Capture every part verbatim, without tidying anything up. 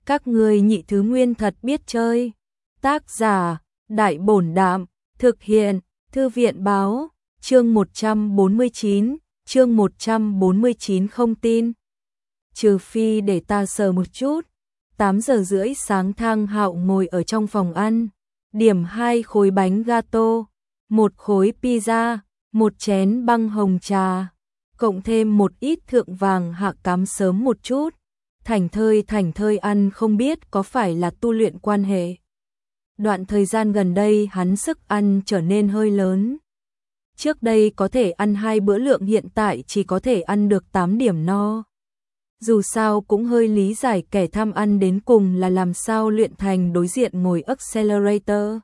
Các ngươi nhị thứ nguyên thật biết chơi. Tác giả, Đại Bổn Đạm, thực hiện, Thư viện Báo, chương một trăm bốn mươi chín, chương một trăm bốn mươi chín không tin. Trừ phi để ta sờ một chút. tám giờ rưỡi sáng Thang Hạo ngồi ở trong phòng ăn, điểm hai khối bánh gato, một khối pizza, một chén băng hồng trà, cộng thêm một ít thượng vàng hạ cám sớm một chút. Thảnh thơi thảnh thơi ăn, không biết có phải là tu luyện quan hệ. Đoạn thời gian gần đây hắn sức ăn trở nên hơi lớn. Trước đây có thể ăn hai bữa lượng, hiện tại chỉ có thể ăn được tám điểm no. Dù sao cũng hơi lý giải kẻ tham ăn đến cùng là làm sao luyện thành đối diện ngồi accelerator.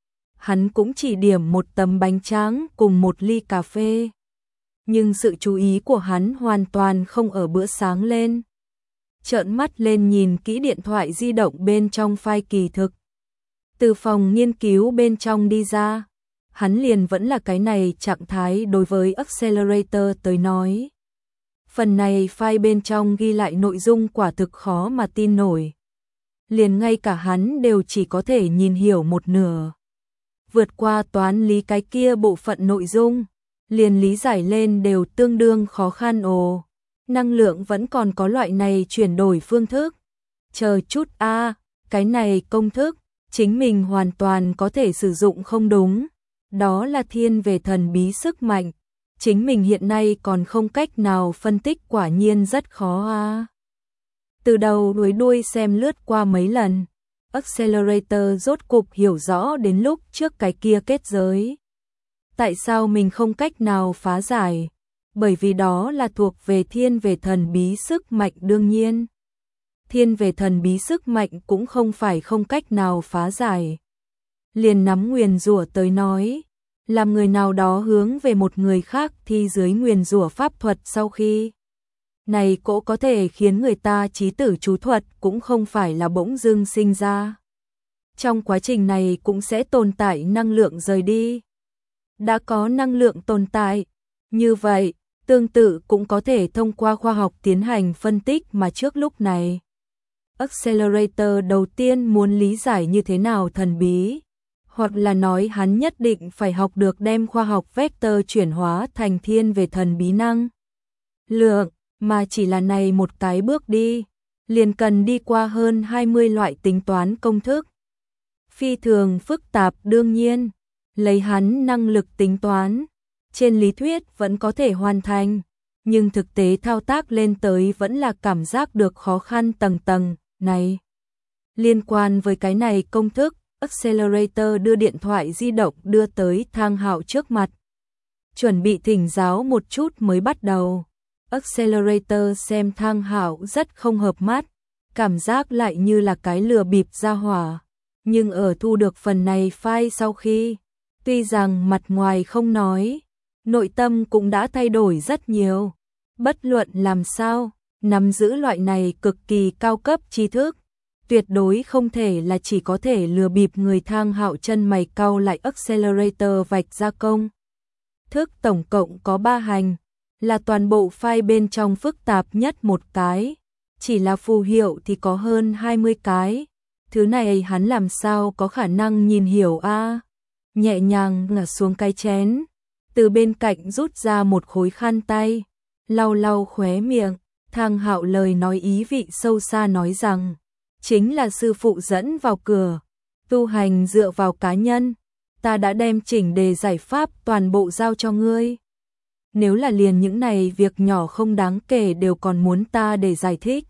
Hắn cũng chỉ điểm một tấm bánh tráng cùng một ly cà phê. Nhưng sự chú ý của hắn hoàn toàn không ở bữa sáng lên. Trợn mắt lên nhìn kỹ điện thoại di động bên trong file kỳ thực. Từ phòng nghiên cứu bên trong đi ra, hắn liền vẫn là cái này trạng thái đối với accelerator tới nói. Phần này file bên trong ghi lại nội dung quả thực khó mà tin nổi. Liền ngay cả hắn đều chỉ có thể nhìn hiểu một nửa. Vượt qua toán lý cái kia bộ phận nội dung, liền lý giải lên đều tương đương khó khăn ồ. Năng lượng vẫn còn có loại này chuyển đổi phương thức. Chờ chút a, à, cái này công thức, chính mình hoàn toàn có thể sử dụng không đúng. Đó là thiên về thần bí sức mạnh. Chính mình hiện nay còn không cách nào phân tích, quả nhiên rất khó a. À. Từ đầu đuôi đuôi xem lướt qua mấy lần, accelerator rốt cục hiểu rõ đến lúc trước cái kia kết giới. Tại sao mình không cách nào phá giải? Bởi vì đó là thuộc về thiên về thần bí sức mạnh đương nhiên. Thiên về thần bí sức mạnh cũng không phải không cách nào phá giải. Liền nắm nguyền rủa tới nói, làm người nào đó hướng về một người khác thi dưới nguyền rủa pháp thuật sau khi này cỗ có thể khiến người ta chí tử chú thuật cũng không phải là bỗng dưng sinh ra. Trong quá trình này cũng sẽ tồn tại năng lượng rời đi. Đã có năng lượng tồn tại, như vậy, tương tự cũng có thể thông qua khoa học tiến hành phân tích mà trước lúc này. Accelerator đầu tiên muốn lý giải như thế nào thần bí, hoặc là nói hắn nhất định phải học được đem khoa học vector chuyển hóa thành thiên về thần bí năng lượng, mà chỉ là này một cái bước đi, liền cần đi qua hơn hai mươi loại tính toán công thức. Phi thường phức tạp đương nhiên, lấy hắn năng lực tính toán, trên lý thuyết vẫn có thể hoàn thành, nhưng thực tế thao tác lên tới vẫn là cảm giác được khó khăn tầng tầng này. Liên quan với cái này công thức, accelerator đưa điện thoại di động đưa tới Thang Hạo trước mặt. Chuẩn bị thỉnh giáo một chút mới bắt đầu. Accelerator xem Thang Hạo rất không hợp mắt, cảm giác lại như là cái lừa bịp ra hỏa. Nhưng ở thu được phần này file sau khi, tuy rằng mặt ngoài không nói, nội tâm cũng đã thay đổi rất nhiều. Bất luận làm sao, nắm giữ loại này cực kỳ cao cấp tri thức, tuyệt đối không thể là chỉ có thể lừa bịp người. Thang Hạo chân mày cau lại, accelerator vạch ra công thức tổng cộng có ba hành, là toàn bộ file bên trong phức tạp nhất một cái, chỉ là phù hiệu thì có hơn hai mươi cái. Thứ này hắn làm sao có khả năng nhìn hiểu a? À? Nhẹ nhàng ngả xuống cái chén, từ bên cạnh rút ra một khối khăn tay, lau lau khóe miệng. Thang Hạo lời nói ý vị sâu xa nói rằng, chính là sư phụ dẫn vào cửa, tu hành dựa vào cá nhân, ta đã đem chỉnh đề giải pháp toàn bộ giao cho ngươi. Nếu là liền những này việc nhỏ không đáng kể đều còn muốn ta để giải thích,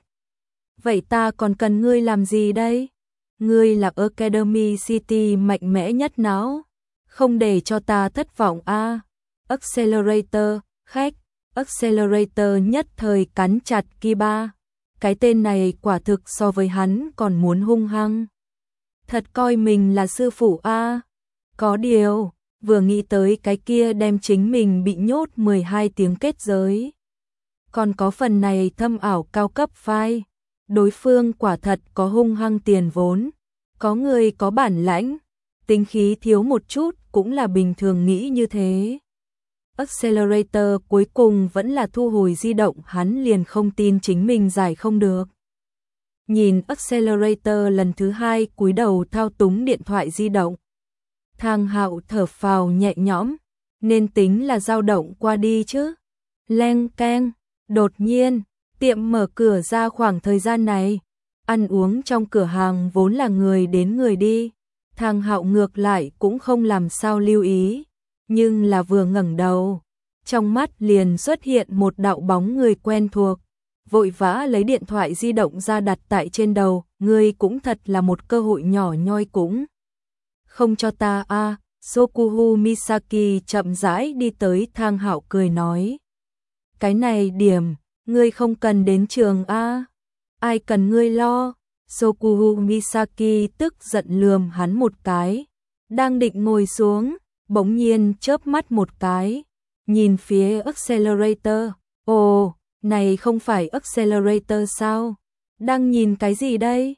vậy ta còn cần ngươi làm gì đây? Ngươi là Academy City mạnh mẽ nhất não, không để cho ta thất vọng a. À. Accelerator, khách, accelerator nhất thời cắn chặt Kiba. Cái tên này quả thực so với hắn còn muốn hung hăng. Thật coi mình là sư phụ a. À. Có điều, vừa nghĩ tới cái kia đem chính mình bị nhốt mười hai tiếng kết giới. Còn có phần này thâm ảo cao cấp file. Đối phương quả thật có hung hăng tiền vốn, có người có bản lãnh, tính khí thiếu một chút cũng là bình thường, nghĩ như thế. Accelerator cuối cùng vẫn là thu hồi di động, hắn liền không tin chính mình giải không được. nhìn accelerator lần thứ hai cúi đầu thao túng điện thoại di động. Thang Hạo thở phào nhẹ nhõm, nên tính là dao động qua đi chứ. Leng keng, đột nhiên, tiệm mở cửa ra khoảng thời gian này. Ăn uống trong cửa hàng vốn là người đến người đi. Thang Hạo ngược lại cũng không làm sao lưu ý, nhưng là vừa ngẩng đầu, trong mắt liền xuất hiện một đạo bóng người quen thuộc, vội vã lấy điện thoại di động ra đặt tại trên đầu, ngươi cũng thật là một cơ hội nhỏ nhoi cũng không cho ta a. À. Sokuhu Misaki chậm rãi đi tới Thang Hạo cười nói, cái này điểm, ngươi không cần đến trường a. À. Ai cần ngươi lo. Sokuhu Misaki tức giận lườm hắn một cái, đang định ngồi xuống, bỗng nhiên chớp mắt một cái, nhìn phía accelerator. Ồ, này không phải accelerator sao? Đang nhìn cái gì đây?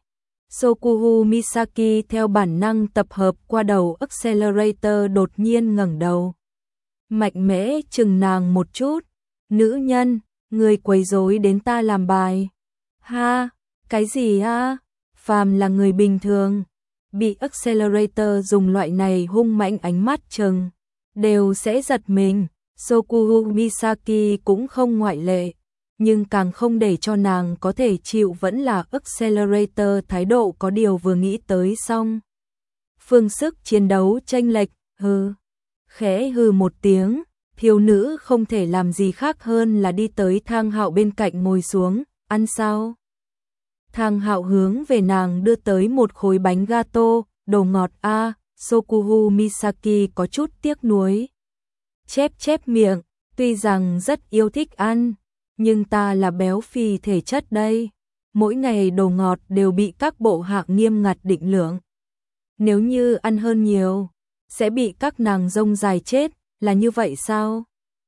Sokuhu Misaki theo bản năng tập hợp qua đầu accelerator đột nhiên ngẩng đầu. Mạnh mẽ chừng nàng một chút. Nữ nhân, người quấy rối đến ta làm bài. Ha, cái gì a? Phàm là người bình thường, bị accelerator dùng loại này hung mãnh ánh mắt chừng, đều sẽ giật mình. Sokuhu Misaki cũng không ngoại lệ, nhưng càng không để cho nàng có thể chịu vẫn là accelerator thái độ có điều vừa nghĩ tới xong. Phương sức chiến đấu chênh lệch, hừ, khẽ hừ một tiếng, thiếu nữ không thể làm gì khác hơn là đi tới Thang Hạo bên cạnh ngồi xuống, ăn sao? Thang Hạo hướng về nàng đưa tới một khối bánh gato, đồ ngọt a. À, Sokuhu Misaki có chút tiếc nuối. Chép chép miệng, tuy rằng rất yêu thích ăn, nhưng ta là béo phì thể chất đây. Mỗi ngày đồ ngọt đều bị các bộ hạng nghiêm ngặt định lượng. Nếu như ăn hơn nhiều, sẽ bị các nàng rông dài chết, là như vậy sao?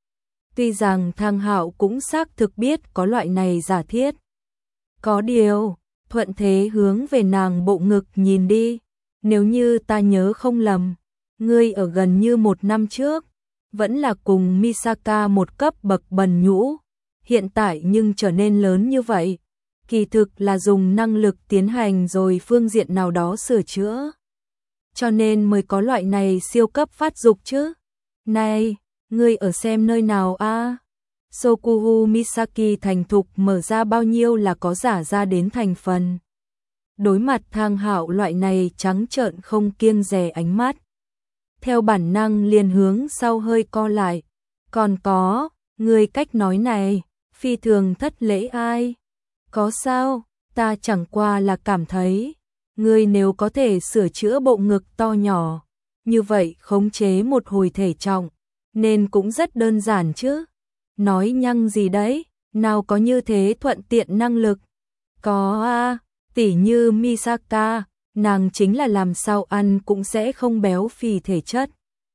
Tuy rằng Thang Hạo cũng xác thực biết có loại này giả thiết. Có điều, thuận thế hướng về nàng bộ ngực nhìn đi. Nếu như ta nhớ không lầm, ngươi ở gần như một năm trước, vẫn là cùng Misaka một cấp bậc bần nhũ. Hiện tại nhưng trở nên lớn như vậy. Kỳ thực là dùng năng lực tiến hành rồi phương diện nào đó sửa chữa. Cho nên mới có loại này siêu cấp phát dục chứ. Này, ngươi ở xem nơi nào a? À? Sokuhu Misaki thành thục mở ra bao nhiêu là có giả ra đến thành phần. Đối mặt Thang Hạo loại này trắng trợn không kiêng dè ánh mắt. Theo bản năng liền hướng sau hơi co lại. Còn có, ngươi cách nói này, phi thường thất lễ ai? Có sao, ta chẳng qua là cảm thấy, ngươi nếu có thể sửa chữa bộ ngực to nhỏ, như vậy khống chế một hồi thể trọng, nên cũng rất đơn giản chứ. Nói nhăng gì đấy, nào có như thế thuận tiện năng lực. Có a, à, tỉ như Misaka, nàng chính là làm sao ăn cũng sẽ không béo phì thể chất.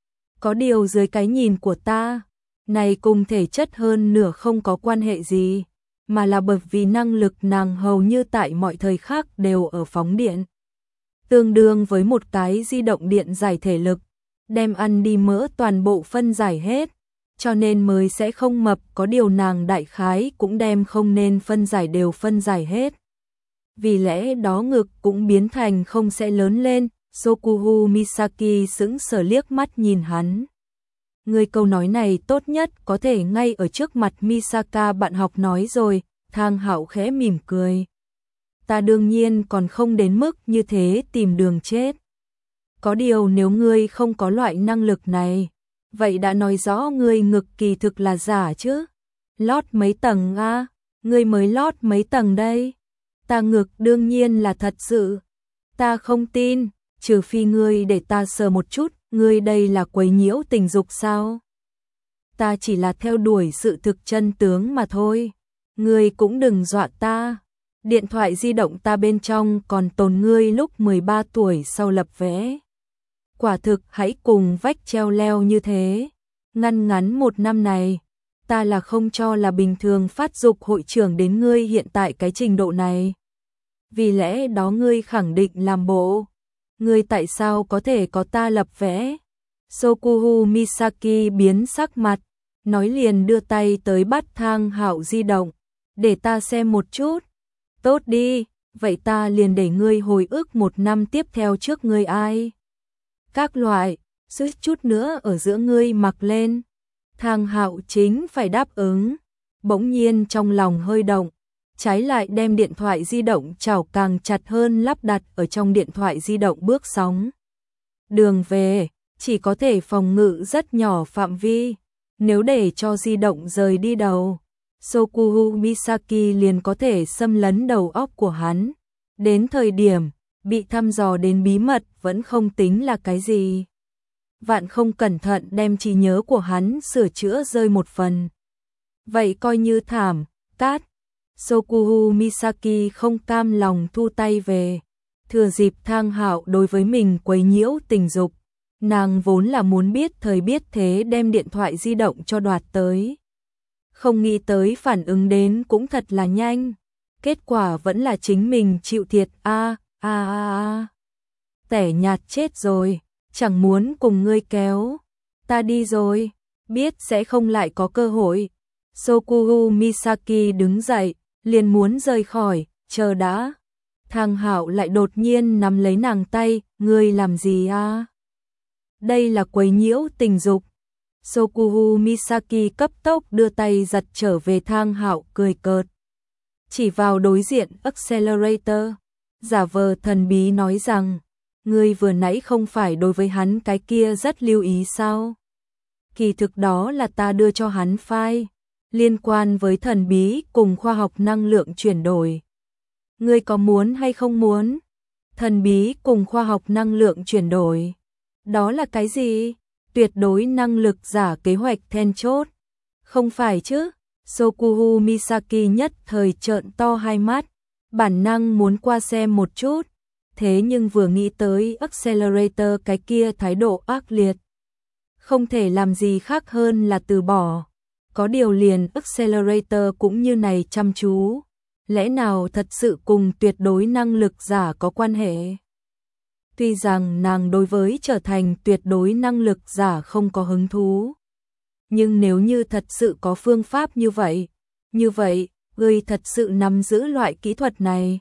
Có điều dưới cái nhìn của ta, này cùng thể chất hơn nửa không có quan hệ gì, mà là bởi vì năng lực nàng hầu như tại mọi thời khắc đều ở phóng điện. Tương đương với một cái di động điện giải thể lực, đem ăn đi mỡ toàn bộ phân giải hết, cho nên mới sẽ không mập, có điều nàng đại khái cũng đem không nên phân giải đều phân giải hết. Vì lẽ đó ngực cũng biến thành không sẽ lớn lên. Sokuhu Misaki sững sờ liếc mắt nhìn hắn. Người câu nói này tốt nhất có thể ngay ở trước mặt Misaka bạn học nói rồi. Thang Hạo khẽ mỉm cười. Ta đương nhiên còn không đến mức như thế tìm đường chết. Có điều nếu ngươi không có loại năng lực này, vậy đã nói rõ ngươi ngực kỳ thực là giả chứ. Lót mấy tầng a? À? Ngươi mới lót mấy tầng đây? Ta ngực đương nhiên là thật sự. Ta không tin, trừ phi ngươi để ta sờ một chút, ngươi đây là quấy nhiễu tình dục sao? Ta chỉ là theo đuổi sự thực chân tướng mà thôi. Ngươi cũng đừng dọa ta. Điện thoại di động ta bên trong còn tồn ngươi lúc mười ba tuổi sau lập vẽ. Quả thực hãy cùng vách treo leo như thế. Ngăn ngắn một năm này, ta là không cho là bình thường phát dục hội trưởng đến ngươi hiện tại cái trình độ này. Vì lẽ đó ngươi khẳng định làm bộ. Ngươi tại sao có thể có ta lập vẽ? Sokuhu Misaki biến sắc mặt, nói liền đưa tay tới bắt Thang Hạo di động. Để ta xem một chút. Tốt đi, vậy ta liền để ngươi hồi ức một năm tiếp theo trước ngươi ai. Các loại, suýt chút nữa ở giữa ngươi mặc lên. Thang Hạo chính phải đáp ứng, bỗng nhiên trong lòng hơi động, trái lại đem điện thoại di động chảo càng chặt hơn lắp đặt ở trong điện thoại di động bước sóng. Đường về, chỉ có thể phòng ngự rất nhỏ phạm vi, nếu để cho di động rời đi đầu, Sokuhu Misaki liền có thể xâm lấn đầu óc của hắn. Đến thời điểm bị thăm dò đến bí mật vẫn không tính là cái gì. Vạn không cẩn thận đem trí nhớ của hắn sửa chữa rơi một phần. Vậy coi như thảm, cát. Sokuhu Misaki không cam lòng thu tay về. Thừa dịp Thang Hạo đối với mình quấy nhiễu tình dục, nàng vốn là muốn biết thời biết thế đem điện thoại di động cho đoạt tới. Không nghĩ tới phản ứng đến cũng thật là nhanh. Kết quả vẫn là chính mình chịu thiệt a a a. Tẻ nhạt chết rồi, chẳng muốn cùng ngươi kéo. Ta đi rồi, biết sẽ không lại có cơ hội. Sokuhu Misaki đứng dậy, liền muốn rời khỏi, chờ đã. Thang Hạo lại đột nhiên nắm lấy nàng tay, ngươi làm gì a? Đây là quấy nhiễu tình dục. Sokuhu Misaki cấp tốc đưa tay giật trở về Thang Hạo cười cợt. Chỉ vào đối diện accelerator, giả vờ thần bí nói rằng, ngươi vừa nãy không phải đối với hắn cái kia rất lưu ý sao? Kỳ thực đó là ta đưa cho hắn file, liên quan với thần bí cùng khoa học năng lượng chuyển đổi. Ngươi có muốn hay không muốn? Thần bí cùng khoa học năng lượng chuyển đổi. Đó là cái gì? Tuyệt đối năng lực giả kế hoạch then chốt. Không phải chứ? Sokuhu Misaki nhất thời trợn to hai mắt, bản năng muốn qua xem một chút, thế nhưng vừa nghĩ tới accelerator cái kia thái độ ác liệt, không thể làm gì khác hơn là từ bỏ. Có điều liền accelerator cũng như này chăm chú, lẽ nào thật sự cùng tuyệt đối năng lực giả có quan hệ? Tuy rằng nàng đối với trở thành tuyệt đối năng lực giả không có hứng thú, nhưng nếu như thật sự có phương pháp như vậy, như vậy, ngươi thật sự nắm giữ loại kỹ thuật này.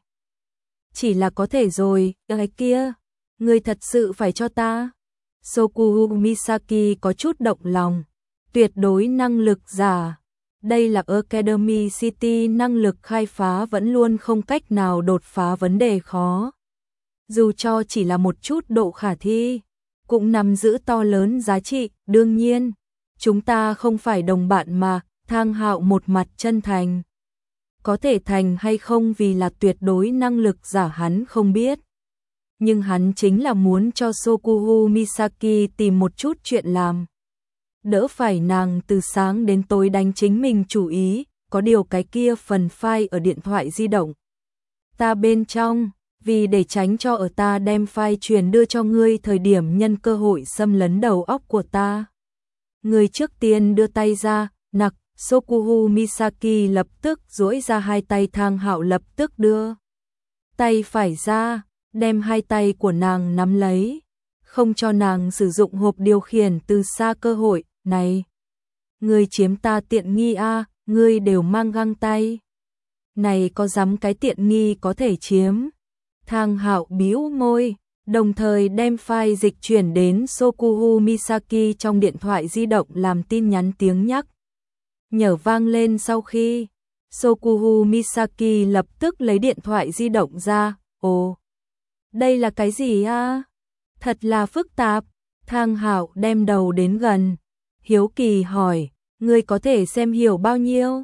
Chỉ là có thể rồi, cái kia, ngươi thật sự phải cho ta. Sokuhu Misaki có chút động lòng, tuyệt đối năng lực giả. Đây là Academy City năng lực khai phá vẫn luôn không cách nào đột phá vấn đề khó. Dù cho chỉ là một chút độ khả thi, cũng nắm giữ to lớn giá trị, đương nhiên. Chúng ta không phải đồng bạn mà, Thang Hạo một mặt chân thành. Có thể thành hay không vì là tuyệt đối năng lực giả hắn không biết. Nhưng hắn chính là muốn cho Sokuhu Misaki tìm một chút chuyện làm. Đỡ phải nàng từ sáng đến tối đánh chính mình chủ ý, có điều cái kia phần file ở điện thoại di động. Ta bên trong, vì để tránh cho ở ta đem file truyền đưa cho ngươi thời điểm nhân cơ hội xâm lấn đầu óc của ta. Người trước tiên đưa tay ra, nặc, Sokuhu Misaki lập tức duỗi ra hai tay. Thang Hạo lập tức đưa tay phải ra, đem hai tay của nàng nắm lấy, không cho nàng sử dụng hộp điều khiển từ xa cơ hội. Này, ngươi chiếm ta tiện nghi a, à, ngươi đều mang găng tay. Này có dám cái tiện nghi có thể chiếm. Thang Hạo bĩu môi, đồng thời đem file dịch chuyển đến Sokuhu Misaki trong điện thoại di động làm tin nhắn tiếng nhắc nhở vang lên. Sau khi Sokuhu Misaki lập tức lấy điện thoại di động ra, ồ, đây là cái gì a? Thật là phức tạp. Thang Hạo đem đầu đến gần, hiếu kỳ hỏi, ngươi có thể xem hiểu bao nhiêu?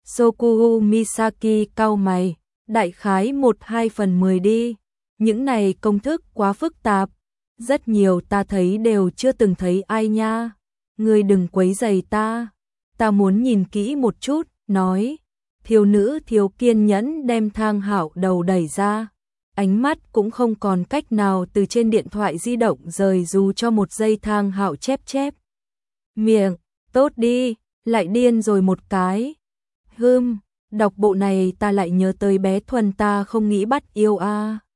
Sokuhu Misaki cau mày, đại khái một hai phần mười đi. Những này công thức quá phức tạp, rất nhiều ta thấy đều chưa từng thấy ai nha. Ngươi đừng quấy rầy ta, ta muốn nhìn kỹ một chút, nói. Thiếu nữ thiếu kiên nhẫn đem Thang Hạo đầu đẩy ra, ánh mắt cũng không còn cách nào từ trên điện thoại di động rời dù cho một giây. Thang Hạo chép chép miệng, tốt đi, lại điên rồi một cái. Hừm, đọc bộ này ta lại nhớ tới bé Thuần ta không nghĩ bắt yêu a.